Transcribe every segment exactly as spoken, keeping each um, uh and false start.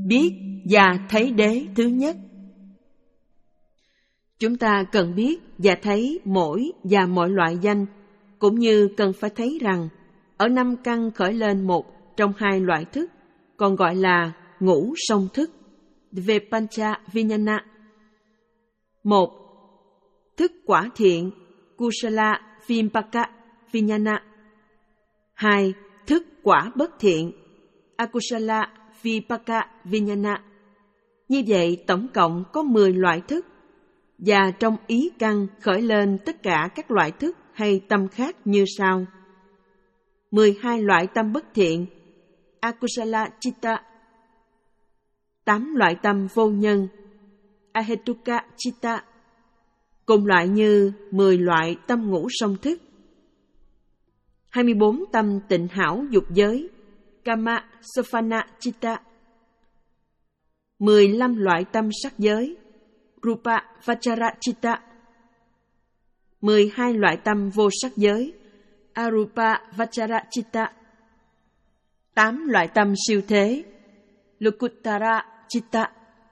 biết và thấy đế thứ nhất. Chúng ta cần biết và thấy mỗi và mọi loại danh, cũng như cần phải thấy rằng ở năm căn khởi lên một trong hai loại thức, còn gọi là ngũ song thức, Dvepancha Vijnana. Một, thức quả thiện, Kusala Vimpaka Vijnana. Hai, thức quả bất thiện, Akusala Vipaka Vijnana. Như vậy tổng cộng có mười loại thức, và trong ý căn khởi lên tất cả các loại thức hay tâm khác như sau. mười hai loại tâm bất thiện, Akusala Chitta. tám loại tâm vô nhân, Ahetuka Chitta. Cùng loại như mười loại tâm ngũ song thức. hai mươi bốn tâm tịnh hảo dục giới, Kama Sofana Chitta. mười lăm loại tâm sắc giới, Rupa Vachara Chitta. mười hai loại tâm vô sắc giới, Arupa Vachara Chitta. tám loại tâm siêu thế, Lokuttara Chitta.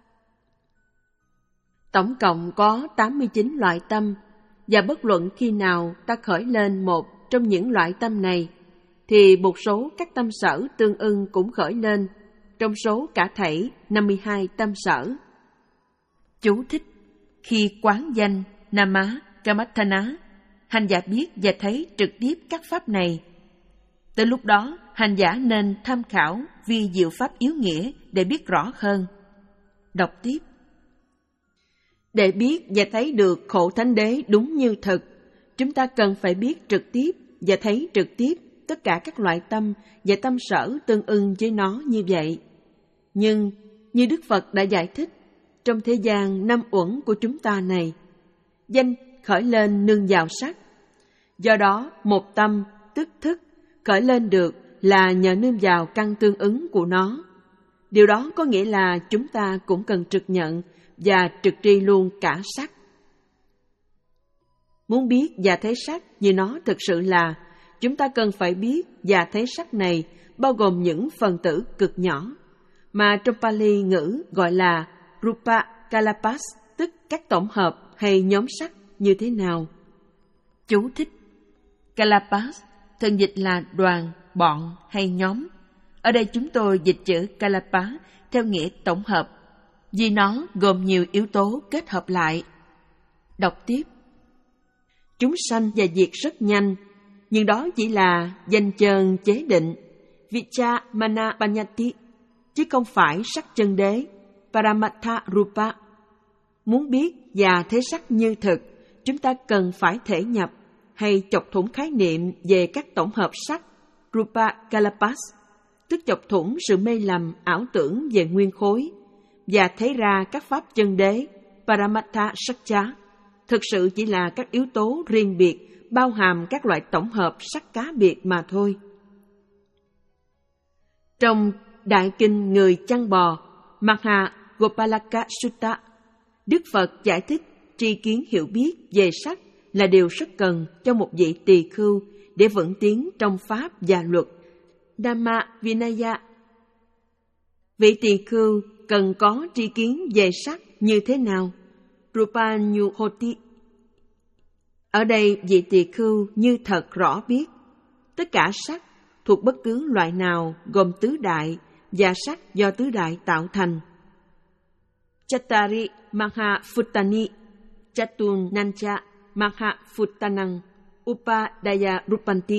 Tổng cộng có tám mươi chín loại tâm, và bất luận khi nào ta khởi lên một trong những loại tâm này, thì một số các tâm sở tương ưng cũng khởi lên, trong số cả thảy năm mươi hai tâm sở. Chú thích: khi quán danh Nama Kamathana, hành giả biết và thấy trực tiếp các pháp này. Tới lúc đó, hành giả nên tham khảo vi diệu pháp yếu nghĩa để biết rõ hơn. Đọc tiếp. Để biết và thấy được khổ thánh đế đúng như thực, chúng ta cần phải biết trực tiếp và thấy trực tiếp tất cả các loại tâm và tâm sở tương ưng với nó như vậy. Nhưng, như Đức Phật đã giải thích, trong thế gian năm uẩn của chúng ta này, danh khởi lên nương vào sắc. Do đó, một tâm, tức thức, khởi lên được là nhờ nương vào căn tương ứng của nó. Điều đó có nghĩa là chúng ta cũng cần trực nhận và trực tri luôn cả sắc. Muốn biết và thấy sắc như nó thực sự là, chúng ta cần phải biết và thấy sắc này bao gồm những phần tử cực nhỏ, mà trong Pali ngữ gọi là Rupa Kalapas, tức các tổng hợp hay nhóm sắc như thế nào. Chú thích: Kalapas thường dịch là đoàn, bọn hay nhóm. Ở đây chúng tôi dịch chữ Kalapa theo nghĩa tổng hợp, vì nó gồm nhiều yếu tố kết hợp lại. Đọc tiếp. Chúng sanh và diệt rất nhanh, nhưng đó chỉ là danh chơn chế định, Vicha Mana Panyati, chứ không phải sắc chân đế, Paramatha Rupa. Muốn biết và thấy sắc như thực, chúng ta cần phải thể nhập hay chọc thủng khái niệm về các tổng hợp sắc, Rupa Kalapas, tức chọc thủng sự mê lầm ảo tưởng về nguyên khối, và thấy ra các pháp chân đế, Paramatha Sakcha, thực sự chỉ là các yếu tố riêng biệt bao hàm các loại tổng hợp sắc cá biệt mà thôi. Trong Đại Kinh Người Chăn Bò, Maha Gopalaka Sutta, Đức Phật giải thích tri kiến hiểu biết về sắc là điều rất cần cho một vị tỳ khưu để vững tiến trong pháp và luật. Dhamma Vinaya. Vị tỳ khưu cần có tri kiến về sắc như thế nào? Rupanyuhoti. Ở đây vị tỳ khưu như thật rõ biết tất cả sắc thuộc bất cứ loại nào gồm tứ đại và sắc do tứ đại tạo thành. Chattari Mahaphuttani Chatun Nancha Mahaputtanang Upadaya Rupanti.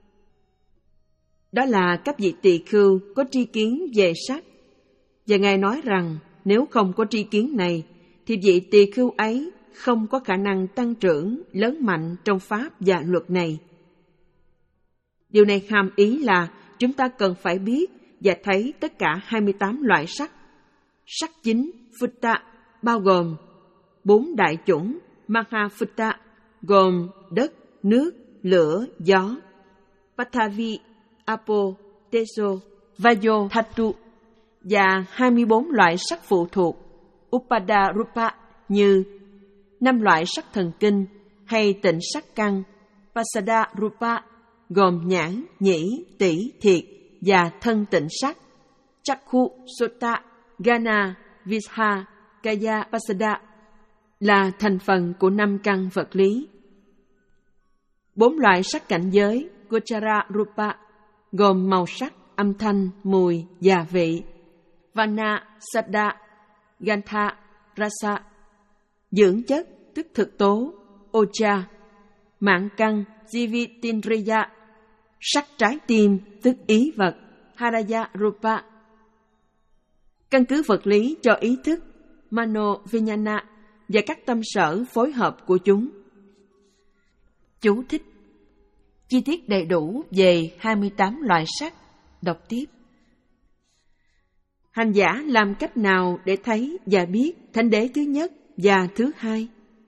Đó là các vị tỳ khưu có tri kiến về sắc. Và Ngài nói rằng nếu không có tri kiến này, thì vị tỳ khưu ấy không có khả năng tăng trưởng lớn mạnh trong pháp và luật này. Điều này hàm ý là chúng ta cần phải biết và thấy tất cả hai mươi tám loại sắc. Sắc chính, Phutta, bao gồm bốn đại chủng, Mahaputta, gồm đất, nước, lửa, gió, Pathavi, Apo, Teso, Vayo, Thatu, và hai mươi bốn loại sắc phụ thuộc, Upadarupa, như năm loại sắc thần kinh hay tịnh sắc căn, Pasadarupa, gồm nhãn, nhĩ, tỷ, thiệt và thân tịnh sắc, Chakhu, Sota, Gana, Visha, Kaya, Pasada là thành phần của năm căn vật lý. Bốn loại sắc cảnh giới Gochara Rupa gồm màu sắc, âm thanh, mùi và vị. Vana, Saddha, Gantha, Rasa. Dưỡng chất tức thực tố Oja. Mạng căn Jivitindriya. Sắc trái tim tức ý vật Haraya Rupa. Căn cứ vật lý cho ý thức Mano Vijnana và các tâm sở phối hợp của chúng. Chú thích: chi tiết đầy đủ về hai mươi tám loại sắc. Đọc tiếp. Hành giả làm cách nào để thấy và biết thánh đế thứ nhất và thứ hai?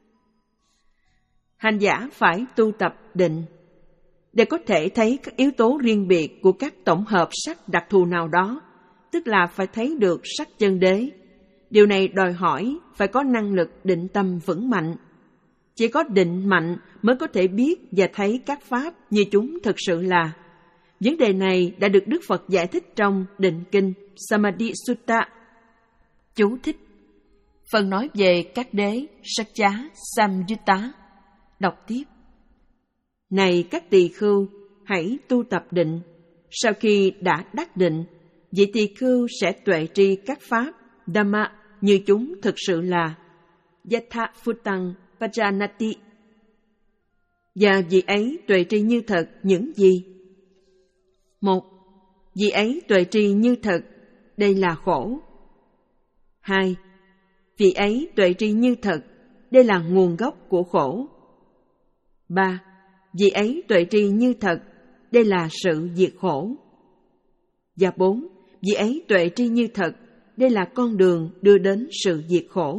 Hành giả phải tu tập định để có thể thấy các yếu tố riêng biệt của các tổng hợp sắc đặc thù nào đó, tức là phải thấy được sắc chân đế. Điều này đòi hỏi phải có năng lực định tâm vững mạnh. Chỉ có định mạnh mới có thể biết và thấy các pháp như chúng thực sự là. Vấn đề này đã được Đức Phật giải thích trong Định Kinh Samadhi Sutta. Chú thích: phần nói về các đế Sakya Samyutta. Đọc tiếp. Này các tỳ khưu, hãy tu tập định. Sau khi đã đắc định, vị tỳ khưu sẽ tuệ tri các pháp Dhamma như chúng thực sự là Yatha Phutang Pajanati. Và vị ấy tuệ tri như thật những gì? Một, vị ấy tuệ tri như thật, đây là khổ. Hai, vị ấy tuệ tri như thật, đây là nguồn gốc của khổ. Ba, vị ấy tuệ tri như thật, đây là sự diệt khổ. Và bốn, vị ấy tuệ tri như thật, đây là con đường đưa đến sự diệt khổ.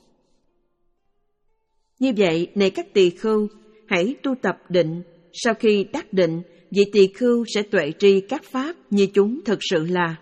Như vậy, này các tỳ khưu, hãy tu tập định. Sau khi đắc định, vị tỳ khưu sẽ tuệ tri các pháp như chúng thực sự là.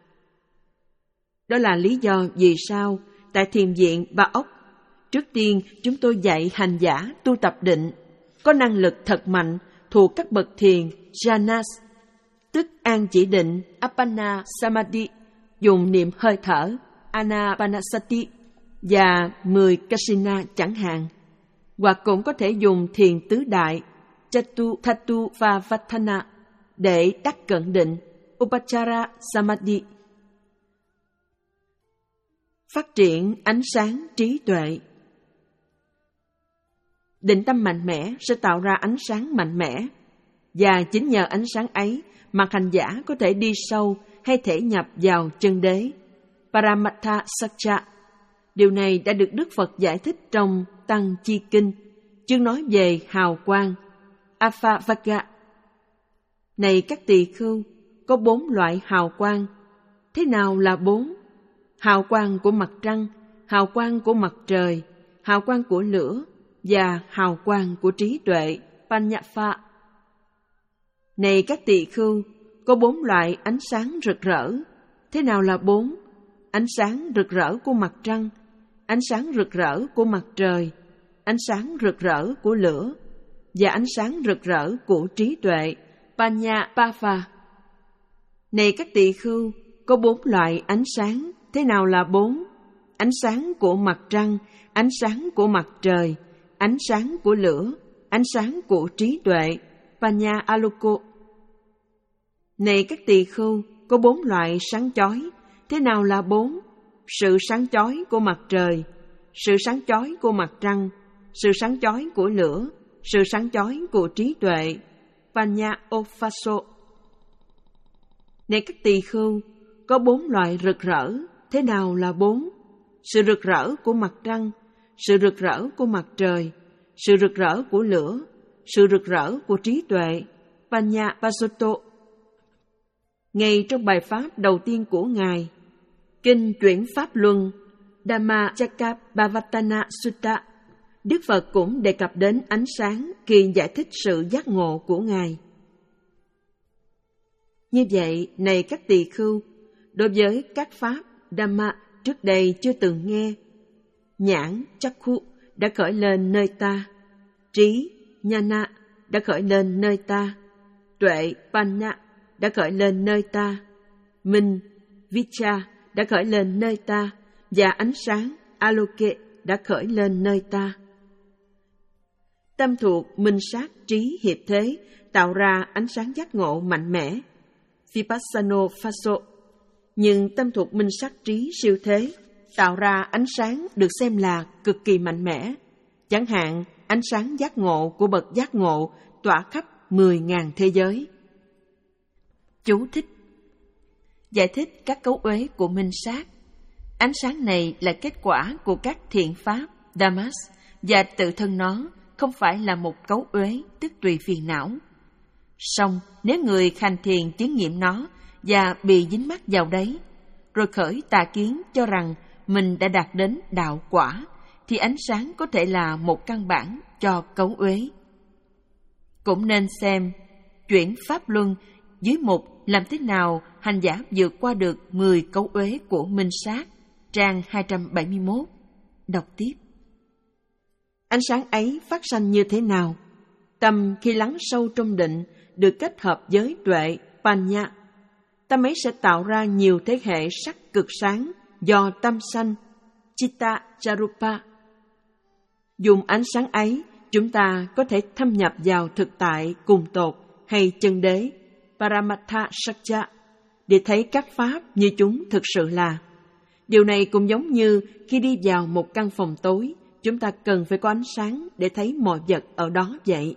Đó là lý do vì sao tại thiền viện Ba Ốc, trước tiên chúng tôi dạy hành giả tu tập định, có năng lực thật mạnh thuộc các bậc thiền jhanas, tức an chỉ định Appana Samadhi, dùng niệm hơi thở Anapanasati và mười Kasina chẳng hạn, hoặc cũng có thể dùng thiền tứ đại Chatu Thatu và Vatthana để đắc cận định Upachara Samadhi. Phát triển ánh sáng trí tuệ. Định tâm mạnh mẽ sẽ tạo ra ánh sáng mạnh mẽ, và chính nhờ ánh sáng ấy mà hành giả có thể đi sâu hay thể nhập vào chân đế Paramatha Satcha. Điều này đã được Đức Phật giải thích trong Tăng Chi Kinh, chương nói về hào quang Aphavagga. Này các tỳ khưu, có bốn loại hào quang. Thế nào là bốn? Hào quang của mặt trăng, hào quang của mặt trời, hào quang của lửa và hào quang của trí tuệ Panyapha. Này các tỳ khưu, có bốn loại ánh sáng rực rỡ. Thế nào là bốn? Ánh sáng rực rỡ của mặt trăng, ánh sáng rực rỡ của mặt trời, ánh sáng rực rỡ của lửa và ánh sáng rực rỡ của trí tuệ Panyapava. Này các tỳ khưu, có bốn loại ánh sáng. Thế nào là bốn? Ánh sáng của mặt trăng, ánh sáng của mặt trời, ánh sáng của lửa, ánh sáng của trí tuệ Panya Aloko. Này các tỳ khưu, có bốn loại sáng chói. Thế nào là bốn? Sự sáng chói của mặt trời, sự sáng chói của mặt trăng, sự sáng chói của lửa, sự sáng chói của trí tuệ Panya Ophaso. Này các tỳ khưu, có bốn loại rực rỡ. Thế nào là bốn? Sự rực rỡ của mặt trăng, sự rực rỡ của mặt trời, sự rực rỡ của lửa, sự rực rỡ của trí tuệ Panya Pasoto. Ngay trong bài pháp đầu tiên của Ngài, Kinh Chuyển Pháp Luân Dhammacakkappavattana Sutta, Đức Phật cũng đề cập đến ánh sáng khi giải thích sự giác ngộ của Ngài. Như vậy, này các tỳ khưu, đối với các pháp Dhamma trước đây chưa từng nghe, nhãn Chakku đã khởi lên nơi ta, trí Nhana đã khởi lên nơi ta, tuệ Panna đã khởi lên nơi ta, minh Vicha đã khởi lên nơi ta, và ánh sáng Aloke đã khởi lên nơi ta. Tâm thuộc minh sát trí hiệp thế tạo ra ánh sáng giác ngộ mạnh mẽ, Vipassano Phaso. Nhưng tâm thuộc minh sát trí siêu thế tạo ra ánh sáng được xem là cực kỳ mạnh mẽ, chẳng hạn ánh sáng giác ngộ của bậc giác ngộ tỏa khắp mười nghìn thế giới. Chú thích. Giải thích các cấu uế của minh sát. Ánh sáng này là kết quả của các thiện pháp, Dhammas, và tự thân nó không phải là một cấu uế, tức tùy phiền não. Song nếu người hành thiền chứng nghiệm nó và bị dính mắc vào đấy, rồi khởi tà kiến cho rằng mình đã đạt đến đạo quả, thì ánh sáng có thể là một căn bản cho cấu uế. Cũng nên xem chuyển pháp luân dưới mục làm thế nào hành giả vượt qua được mười cấu uế của minh sát, trang hai trăm bảy mươi mốt. Đọc tiếp. Ánh sáng ấy phát sanh như thế nào? Tâm khi lắng sâu trong định được kết hợp với tuệ, Panya, tâm ấy sẽ tạo ra nhiều thế hệ sắc cực sáng do tâm sanh, Chitta Charupa. Dùng ánh sáng ấy, chúng ta có thể thâm nhập vào thực tại cùng tột hay chân đế, Paramatha Satya, để thấy các pháp như chúng thực sự là. Điều này cũng giống như khi đi vào một căn phòng tối, chúng ta cần phải có ánh sáng để thấy mọi vật ở đó vậy.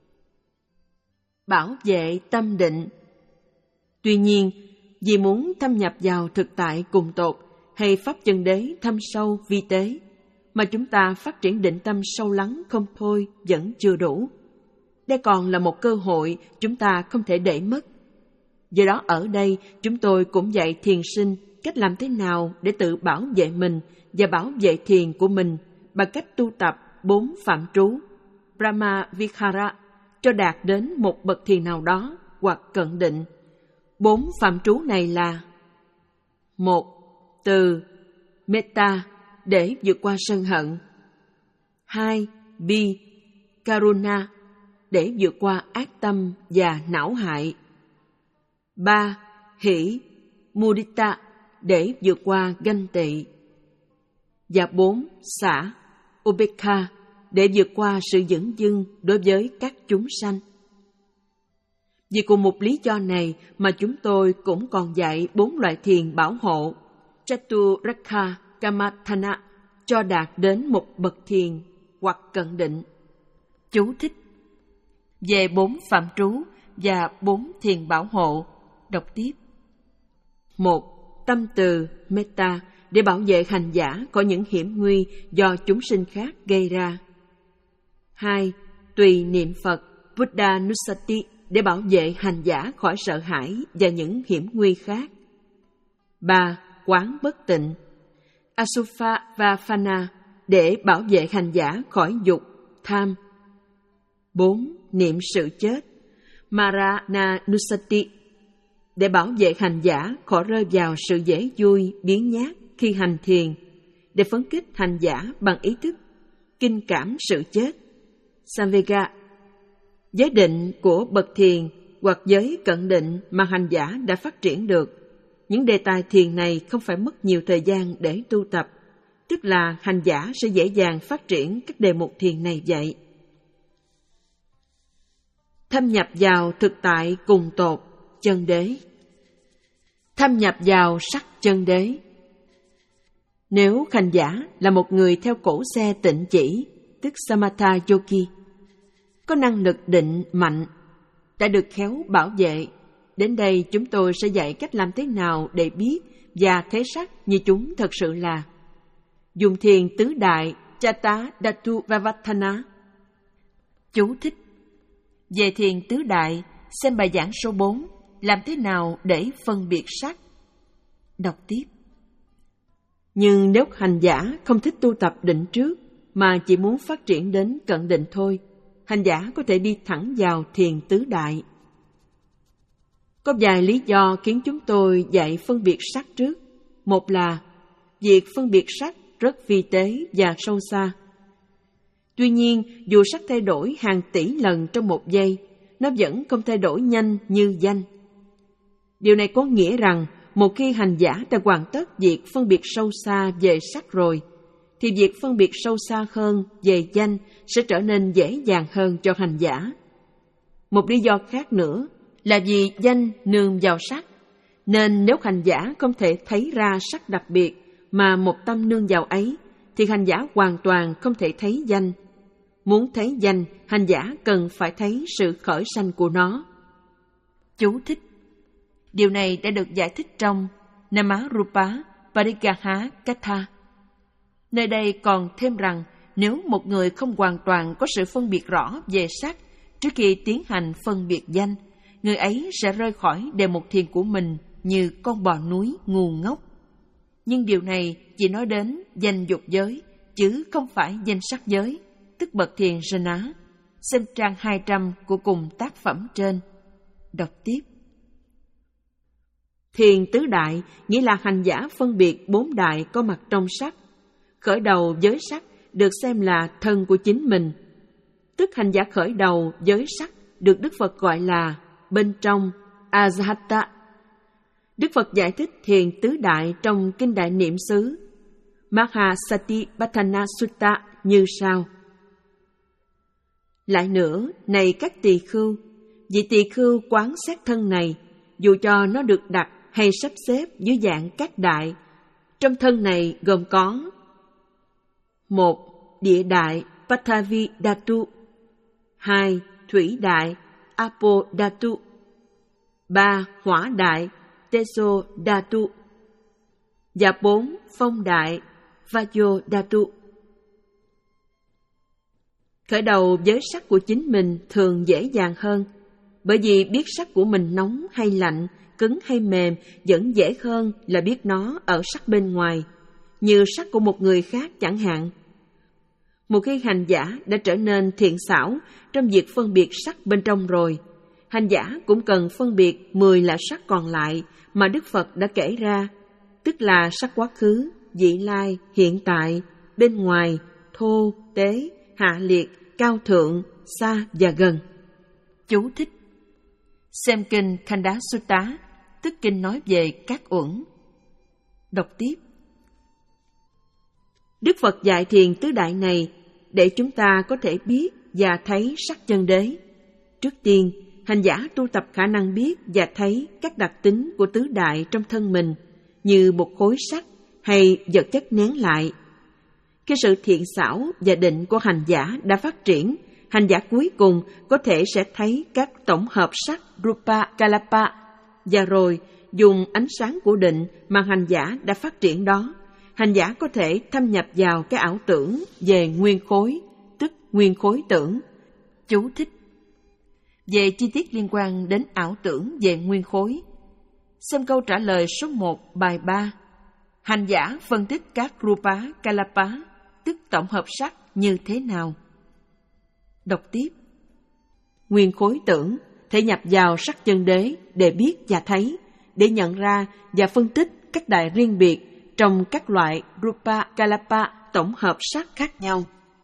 Bảo vệ tâm định. Tuy nhiên, vì muốn thâm nhập vào thực tại cùng tột hay pháp chân đế thâm sâu vi tế, mà chúng ta phát triển định tâm sâu lắng không thôi vẫn chưa đủ. Đây còn là một cơ hội chúng ta không thể để mất. Do đó ở đây chúng tôi cũng dạy thiền sinh cách làm thế nào để tự bảo vệ mình và bảo vệ thiền của mình bằng cách tu tập bốn phạm trú, Brahma Vihara, cho đạt đến một bậc thiền nào đó hoặc cận định. Bốn phạm trú này là: một. Từ, Metta, để vượt qua sân hận. Hai. Bi, Karuna, để vượt qua ác tâm và não hại. Ba. Hỷ, Mudita, để vượt qua ganh tị. Và bốn. Xả, Ubekha, để vượt qua sự dửng dưng đối với các chúng sanh. Vì cùng một lý do này mà chúng tôi cũng còn dạy bốn loại thiền bảo hộ, Chaturakha Kamathana, cho đạt đến một bậc thiền hoặc cận định. Chú thích. Về bốn phạm trú và bốn thiền bảo hộ, đọc tiếp. Một. Tâm từ, Metta, để bảo vệ hành giả khỏi những hiểm nguy do chúng sinh khác gây ra. Hai. Tùy niệm Phật, Buddha Nusati, để bảo vệ hành giả khỏi sợ hãi và những hiểm nguy khác. Ba. Quán bất tịnh, Asupha và Phana, để bảo vệ hành giả khỏi dục, tham. Bốn. Niệm sự chết, Marana Nusati, để bảo vệ hành giả khỏi rơi vào sự dễ vui, biếng nhác khi hành thiền, để phấn khích hành giả bằng ý thức, kinh cảm sự chết, Samvega. Giới định của bậc thiền hoặc giới cận định mà hành giả đã phát triển được. Những đề tài thiền này không phải mất nhiều thời gian để tu tập, tức là hành giả sẽ dễ dàng phát triển các đề mục thiền này vậy. Thâm nhập vào thực tại cùng tột, chân đế. Thâm nhập vào sắc chân đế. Nếu hành giả là một người theo cổ xe tịnh chỉ, tức Samatha Yogi, có năng lực định mạnh, đã được khéo bảo vệ, đến đây chúng tôi sẽ dạy cách làm thế nào để biết và thấy sắc như chúng thật sự là. Dùng thiền tứ đại Chata Dhatu Vavatthana. Chú thích. Về thiền tứ đại, xem bài giảng số bốn, làm thế nào để phân biệt sắc. Đọc tiếp. Nhưng nếu hành giả không thích tu tập định trước, mà chỉ muốn phát triển đến cận định thôi, hành giả có thể đi thẳng vào thiền tứ đại. Có vài lý do khiến chúng tôi dạy phân biệt sắc trước. Một là việc phân biệt sắc rất vi tế và sâu xa. Tuy nhiên, dù sắc thay đổi hàng tỷ lần trong một giây, nó vẫn không thay đổi nhanh như danh. Điều này có nghĩa rằng một khi hành giả đã hoàn tất việc phân biệt sâu xa về sắc rồi, thì việc phân biệt sâu xa hơn về danh sẽ trở nên dễ dàng hơn cho hành giả. Một lý do khác nữa là vì danh nương vào sắc, nên nếu hành giả không thể thấy ra sắc đặc biệt mà một tâm nương vào ấy, thì hành giả hoàn toàn không thể thấy danh. Muốn thấy danh, hành giả cần phải thấy sự khởi sanh của nó. Chú thích. Điều này đã được giải thích trong Namarupa Parigraha Katha. Nơi đây còn thêm rằng, nếu một người không hoàn toàn có sự phân biệt rõ về sắc trước khi tiến hành phân biệt danh, người ấy sẽ rơi khỏi đề mục thiền của mình như con bò núi ngu ngốc. Nhưng điều này chỉ nói đến danh dục giới, chứ không phải danh sắc giới, tức bậc thiền jhana. Xem trang hai trăm của cùng tác phẩm trên. Đọc tiếp. Thiền tứ đại nghĩa là hành giả phân biệt bốn đại có mặt trong sắc. Khởi đầu với sắc được xem là thân của chính mình, tức hành giả khởi đầu với sắc được Đức Phật gọi là bên trong Ajahata. Đức Phật giải thích thiền tứ đại trong Kinh Đại Niệm xứ Mahasatipatthana Sutta như sau. Lại nữa, này các tỳ khưu, vị tỳ khưu quán xét thân này, dù cho nó được đặt hay sắp xếp dưới dạng các đại, trong thân này gồm có: một. Địa đại Pathavi Dhatu. Hai. Thủy đại Apo Dhatu. Ba. Hỏa đại Teso Dhatu. Và bốn. Phong đại Vayo Dhatu. Khởi đầu với sắc của chính mình thường dễ dàng hơn, bởi vì biết sắc của mình nóng hay lạnh, cứng hay mềm vẫn dễ hơn là biết nó ở sắc bên ngoài, như sắc của một người khác chẳng hạn. Một khi hành giả đã trở nên thiện xảo trong việc phân biệt sắc bên trong rồi, hành giả cũng cần phân biệt mười loại sắc còn lại mà Đức Phật đã kể ra, tức là sắc quá khứ, vị lai, hiện tại, bên ngoài, thô, tế, hạ liệt, cao thượng, xa và gần. Chú thích. Xem kinh Khanda Sutta, tức kinh nói về các uẩn. Đọc tiếp. Đức Phật dạy thiền tứ đại này để chúng ta có thể biết và thấy sắc chân đế. Trước tiên, hành giả tu tập khả năng biết và thấy các đặc tính của tứ đại trong thân mình, như một khối sắt hay vật chất nén lại. Khi sự thiện xảo và định của hành giả đã phát triển, hành giả cuối cùng có thể sẽ thấy các tổng hợp sắc Rupa Kalapa, và rồi dùng ánh sáng của định mà hành giả đã phát triển đó, hành giả có thể thâm nhập vào cái ảo tưởng về nguyên khối, tức nguyên khối tưởng. Chú thích. Về chi tiết liên quan đến ảo tưởng về nguyên khối, xem câu trả lời số một bài ba. Hành giả phân tích các Rupa Kalapa, tức tổng hợp sắc như thế nào? Đọc tiếp. Nguyên khối tưởng thể nhập vào sắc chân đế để biết và thấy, để nhận ra và phân tích các đại riêng biệt trong các loại Rupa Kalapa tổng hợp sắc khác nhau.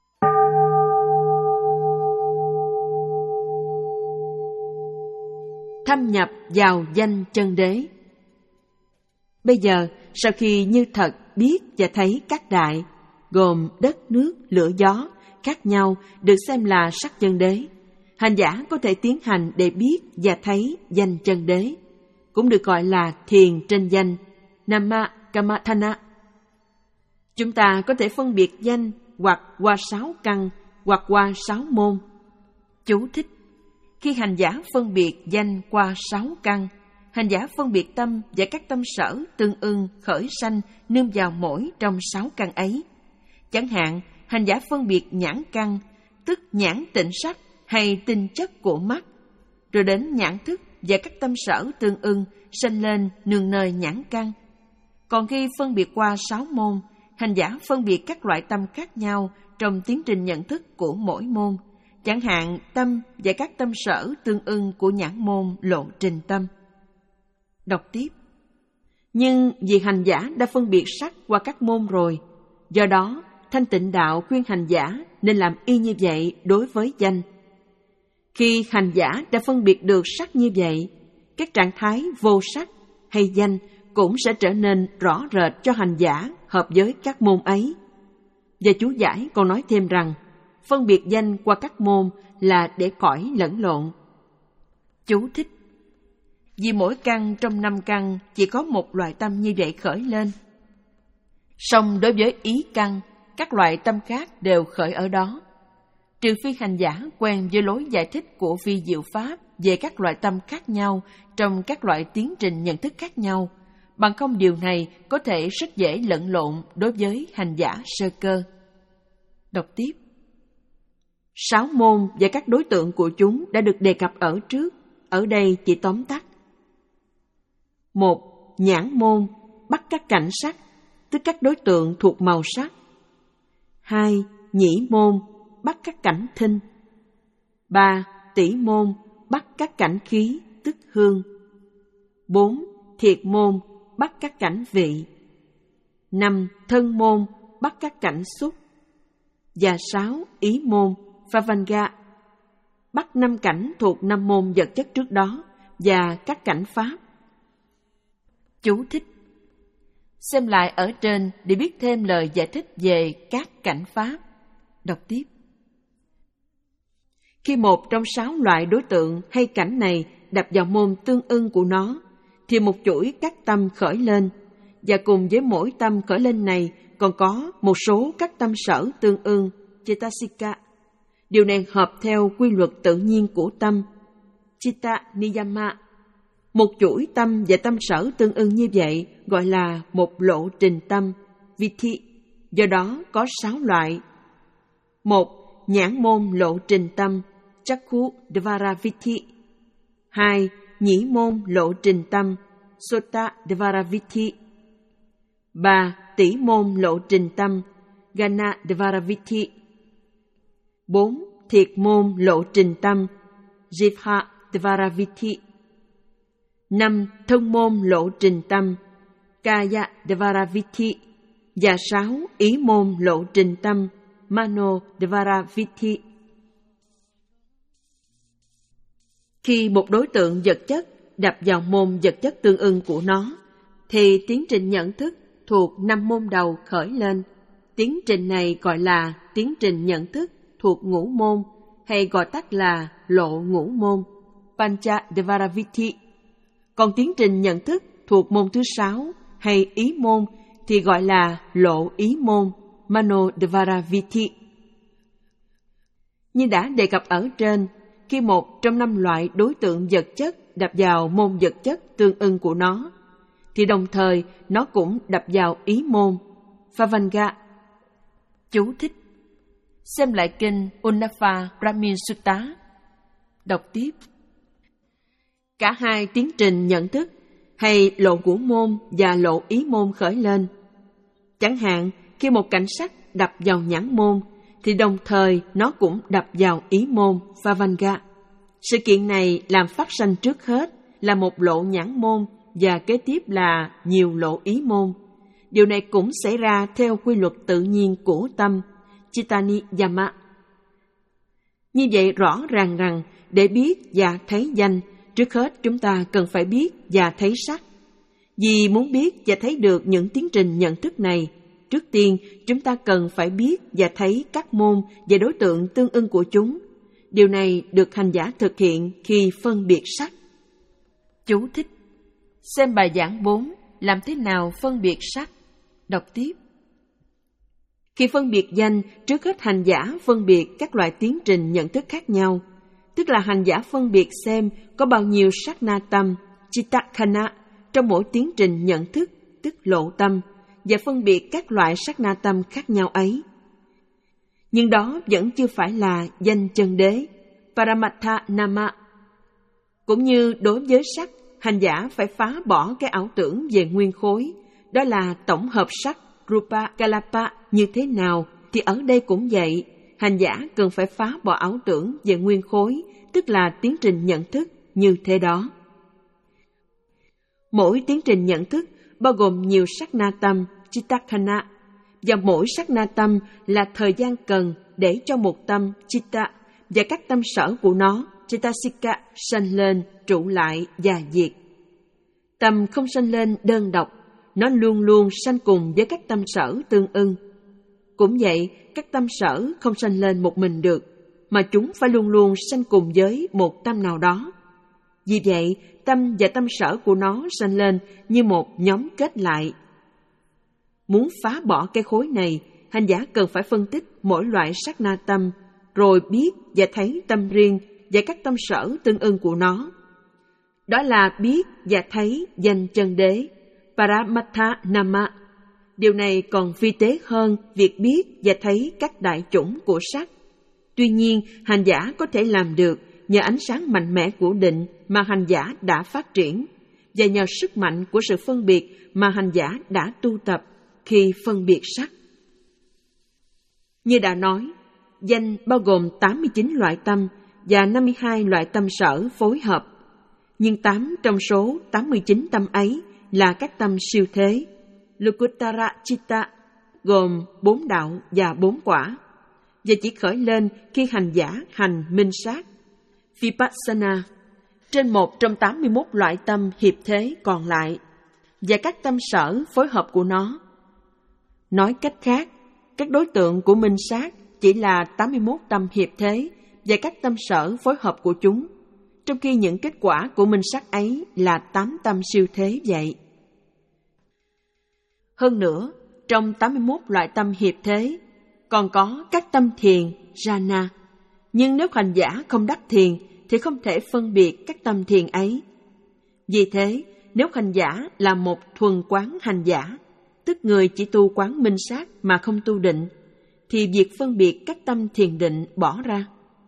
Thâm nhập vào danh chân đế. Bây giờ, sau khi như thật biết và thấy các đại, gồm đất, nước, lửa, gió, khác nhau được xem là sắc chân đế, hành giả có thể tiến hành để biết và thấy danh chân đế, cũng được gọi là thiền trên danh, Nama Kamathana. Chúng ta có thể phân biệt danh hoặc qua sáu căn hoặc qua sáu môn. Chú thích. Khi hành giả phân biệt danh qua sáu căn, hành giả phân biệt tâm và các tâm sở tương ưng khởi sanh nương vào mỗi trong sáu căn ấy. Chẳng hạn, hành giả phân biệt nhãn căn, tức nhãn tịnh sắc hay tinh chất của mắt, rồi đến nhãn thức và các tâm sở tương ưng sanh lên nương nơi nhãn căn. Còn khi phân biệt qua sáu môn, hành giả phân biệt các loại tâm khác nhau trong tiến trình nhận thức của mỗi môn, chẳng hạn tâm và các tâm sở tương ưng của nhãn môn lộ trình tâm. Đọc tiếp. Nhưng vì hành giả đã phân biệt sắc qua các môn rồi, do đó Thanh Tịnh Đạo khuyên hành giả nên làm y như vậy đối với danh. Khi hành giả đã phân biệt được sắc như vậy, các trạng thái vô sắc hay danh cũng sẽ trở nên rõ rệt cho hành giả hợp với các môn ấy. Và chú giải còn nói thêm rằng, phân biệt danh qua các môn là để khỏi lẫn lộn. Chú thích: vì mỗi căn trong năm căn chỉ có một loại tâm như vậy khởi lên. Song đối với ý căn, các loại tâm khác đều khởi ở đó. Trừ phi hành giả quen với lối giải thích của vi diệu pháp về các loại tâm khác nhau trong các loại tiến trình nhận thức khác nhau, bằng không điều này có thể rất dễ lẫn lộn đối với hành giả sơ cơ. Đọc tiếp. Sáu môn và các đối tượng của chúng đã được đề cập ở trước, ở đây chỉ tóm tắt. Một. Nhãn môn, bắt các cảnh sắc, tức các đối tượng thuộc màu sắc. Hai. Nhĩ môn, bắt các cảnh thinh. Ba. Tỷ môn, bắt các cảnh khí, tức hương. Bốn. Thiệt môn, bắt các cảnh vị. Năm. Thân môn, bắt các cảnh xúc. Và sáu. Ý môn, Phavanga, bắt năm cảnh thuộc năm môn vật chất trước đó và các cảnh pháp. Chú thích: xem lại ở trên để biết thêm lời giải thích về các cảnh pháp. Đọc tiếp. Khi một trong sáu loại đối tượng hay cảnh này đập vào môn tương ưng của nó, thì một chuỗi các tâm khởi lên, và cùng với mỗi tâm khởi lên này còn có một số các tâm sở tương ưng, Cetasika. Điều này hợp theo quy luật tự nhiên của tâm, Chitta Niyama. Một chuỗi tâm và tâm sở tương ưng như vậy gọi là một lộ trình tâm, Vithi. Do đó có sáu loại. Một. Nhãn môn lộ trình tâm, Chakku Dvara Vithi. Hai. Nhĩ môn lộ trình tâm, Sota Dvara Vithi. Ba. Tỷ môn lộ trình tâm, Gana Dvara Vithi. Bốn. Thiệt môn lộ trình tâm, Jivha Dvara Vithi. Năm. Thân môn lộ trình tâm, Kaya Dvara Vithi. Và sáu. Ý môn lộ trình tâm, Mano Dvara Vithi. Khi một đối tượng vật chất đập vào môn vật chất tương ưng của nó, thì tiến trình nhận thức thuộc năm môn đầu khởi lên. Tiến trình này gọi là tiến trình nhận thức thuộc ngũ môn, hay gọi tắt là lộ ngũ môn, Pancha Dvara Vithi. Còn tiến trình nhận thức thuộc môn thứ sáu, hay ý môn, thì gọi là lộ ý môn, Mano Dvara Vithi. Như đã đề cập ở trên, khi một trong năm loại đối tượng vật chất đập vào môn vật chất tương ưng của nó, thì đồng thời nó cũng đập vào ý môn, Phavanga. Chú thích: xem lại kinh Unnava Brahmin Sutta. Đọc tiếp. Cả hai tiến trình nhận thức, hay lộ ngũ môn và lộ ý môn khởi lên. Chẳng hạn, khi một cảnh sắc đập vào nhãn môn, thì đồng thời nó cũng đập vào ý môn, Phavanga. Sự kiện này làm phát sanh trước hết là một lộ nhãn môn và kế tiếp là nhiều lộ ý môn. Điều này cũng xảy ra theo quy luật tự nhiên của tâm, Chittani Yama. Như vậy rõ ràng rằng để biết và thấy danh, trước hết chúng ta cần phải biết và thấy sắc. Vì muốn biết và thấy được những tiến trình nhận thức này, trước tiên chúng ta cần phải biết và thấy các môn và đối tượng tương ưng của chúng. Điều này được hành giả thực hiện khi phân biệt sắc. Chú thích: xem bài giảng bốn, làm thế nào phân biệt sắc. Đọc tiếp. Khi phân biệt danh, trước hết hành giả phân biệt các loại tiến trình nhận thức khác nhau, tức là hành giả phân biệt xem có bao nhiêu sát na tâm, Chittakhana, trong mỗi tiến trình nhận thức, tức lộ tâm, và phân biệt các loại sát na tâm khác nhau ấy. Nhưng đó vẫn chưa phải là danh chân đế, Paramatha Nama. Cũng như đối với sắc, hành giả phải phá bỏ cái ảo tưởng về nguyên khối, đó là tổng hợp sắc, Rupa Kalapa như thế nào, thì ở đây cũng vậy, hành giả cần phải phá bỏ ảo tưởng về nguyên khối, tức là tiến trình nhận thức như thế đó. Mỗi tiến trình nhận thức bao gồm nhiều sát na tâm, Chittakhana, và mỗi sát na tâm là thời gian cần để cho một tâm, Chitta, và các tâm sở của nó, Chittasika, sanh lên, trụ lại và diệt. Tâm không sanh lên đơn độc, nó luôn luôn sanh cùng với các tâm sở tương ưng. Cũng vậy, các tâm sở không sanh lên một mình được, mà chúng phải luôn luôn sanh cùng với một tâm nào đó. Vì vậy, tâm và tâm sở của nó sanh lên như một nhóm kết lại. Muốn phá bỏ cái khối này, hành giả cần phải phân tích mỗi loại sát na tâm, rồi biết và thấy tâm riêng và các tâm sở tương ưng của nó. Đó là biết và thấy danh chân đế, Paramattha Nama. Điều này còn vi tế hơn việc biết và thấy các đại chủng của sắc. Tuy nhiên, hành giả có thể làm được nhờ ánh sáng mạnh mẽ của định mà hành giả đã phát triển, và nhờ sức mạnh của sự phân biệt mà hành giả đã tu tập khi phân biệt sắc. Như đã nói, danh bao gồm tám mươi chín loại tâm và năm mươi hai loại tâm sở phối hợp. Nhưng tám trong số tám mươi chín tâm ấy là các tâm siêu thế, Lokuttara Chitta, gồm bốn đạo và bốn quả, và chỉ khởi lên khi hành giả hành minh sát, Vipassana, trên một trong tám mươi mốt loại tâm hiệp thế còn lại, và các tâm sở phối hợp của nó. Nói cách khác, các đối tượng của minh sát chỉ là tám mươi mốt tâm hiệp thế và các tâm sở phối hợp của chúng, trong khi những kết quả của minh sát ấy là tám tâm siêu thế vậy. Hơn nữa, trong tám mươi mốt loại tâm hiệp thế, còn có các tâm thiền, jhana. Nhưng nếu hành giả không đắc thiền, thì không thể phân biệt các tâm thiền ấy. Vì thế, nếu hành giả là một thuần quán hành giả, tức người chỉ tu quán minh sát mà không tu định, thì việc phân biệt các tâm thiền định bỏ ra.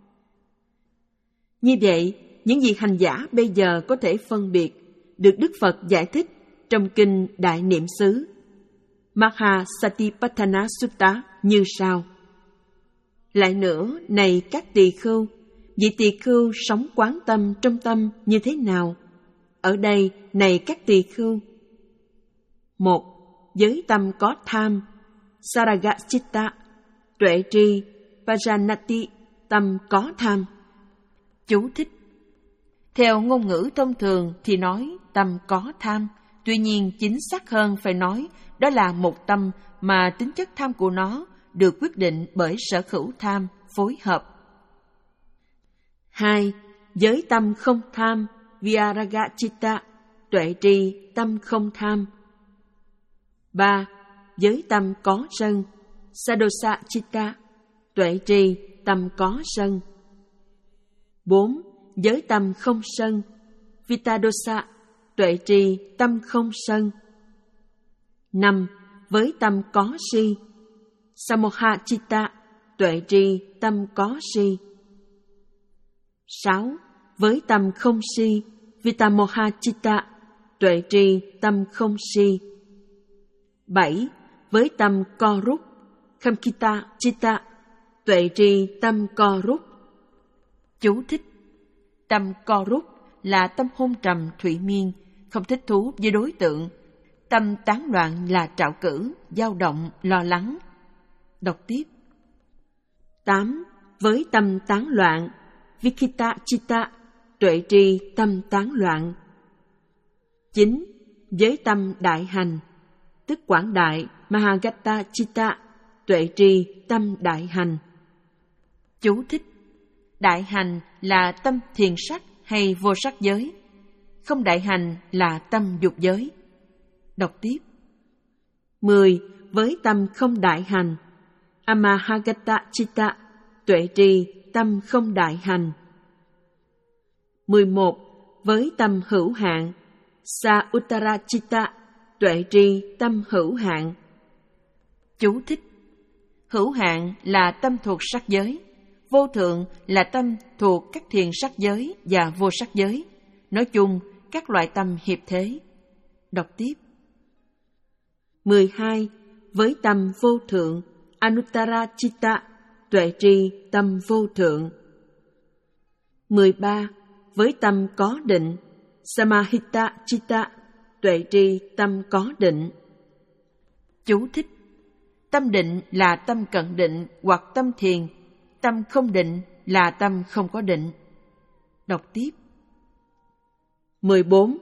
Như vậy, những gì hành giả bây giờ có thể phân biệt được Đức Phật giải thích trong kinh Đại Niệm xứ Mahasatipatthana Sutta như sau. Lại nữa, này các tỳ khưu, vị tỳ khưu sống quán tâm trong tâm như thế nào? Ở đây, này các tỳ khưu. Một, với tâm có tham, Saragachitta, tuệ tri, Pajanati, tâm có tham. Chú thích. Theo ngôn ngữ thông thường thì nói tâm có tham, tuy nhiên chính xác hơn phải nói đó là một tâm mà tính chất tham của nó được quyết định bởi sở hữu tham phối hợp. Hai, với tâm không tham, Viragachitta, tuệ tri, tâm không tham. Ba, với tâm có sân, Sadosachitta, tuệ tri, tâm có sân. Bốn, với tâm không sân, Vitadosa, tuệ tri, tâm không sân. Năm, với tâm có si, Samohachitta, tuệ tri, tâm có si. Sáu, với tâm không si, Vitamohachitta, tuệ tri, tâm không si. Bảy, với tâm co rút, Khamkita chitta, tuệ tri, tâm co rút. Chú thích. Tâm co rút là tâm hôn trầm thủy miên, không thích thú với đối tượng. Tâm tán loạn là trạo cử, dao động, lo lắng. Đọc tiếp. Tám, với tâm tán loạn, Vikita chitta, tuệ tri, tâm tán loạn. Chín, với tâm đại hành, tức quảng đại, Mahagatta chitta, tuệ tri, tâm đại hành. Chú thích. Đại hành là tâm thiền sắc hay vô sắc giới. Không đại hành là tâm dục giới. Đọc tiếp. Mười, với tâm không đại hành, Amahagatta chitta, tuệ tri, tâm không đại hành. Mười một, với tâm hữu hạn, Sa uttara chitta, tuệ tri, tâm hữu hạn. Chú thích. Hữu hạn là tâm thuộc sắc giới, vô thượng là tâm thuộc các thiền sắc giới và vô sắc giới, nói chung các loại tâm hiệp thế. Đọc tiếp. Mười hai, với tâm vô thượng, Anuttara chitta, tuệ tri, tâm vô thượng. Mười ba, với tâm có định, Samahita chitta, tuệ tri, tâm có định. Chú thích. Tâm định là tâm cận định hoặc tâm thiền, tâm không định là tâm không có định. Đọc tiếp. Mười bốn,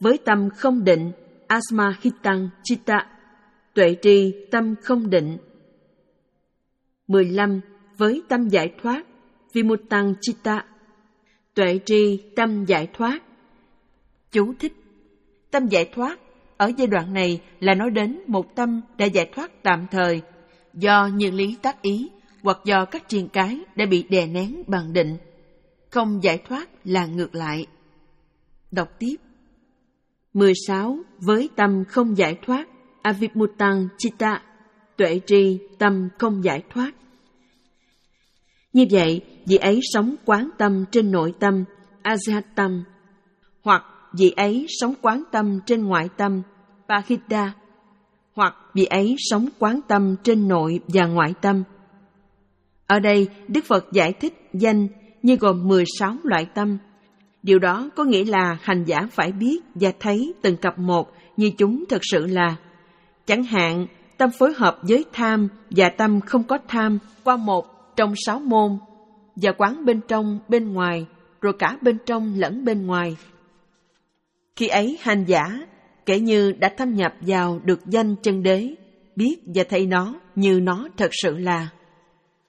với tâm không định, Asmahitang Chitta, tuệ tri tâm không định. mười lăm. Với tâm giải thoát, Vimuttang Chitta, tuệ tri tâm giải thoát. Chú thích: tâm giải thoát ở giai đoạn này là nói đến một tâm đã giải thoát tạm thời do nhiên lý tác ý hoặc do các triền cái đã bị đè nén bằng định. Không giải thoát là ngược lại. Đọc tiếp. mười sáu. Với tâm không giải thoát, Avimuttang Chitta, tuệ tri tâm không giải thoát. Như vậy, vị ấy sống quán tâm trên nội tâm, Asihattam, hoặc vị ấy sống quán tâm trên ngoại tâm, Pahidda, hoặc vị ấy sống quán tâm trên nội và ngoại tâm. Ở đây, Đức Phật giải thích danh như gồm mười sáu loại tâm. Điều đó có nghĩa là hành giả phải biết và thấy từng cặp một như chúng thực sự là. Chẳng hạn, tâm phối hợp với tham và tâm không có tham qua một trong sáu môn, và quán bên trong, bên ngoài, rồi cả bên trong lẫn bên ngoài. Khi ấy hành giả kể như đã thâm nhập vào được danh chân đế, biết và thấy nó như nó thật sự là.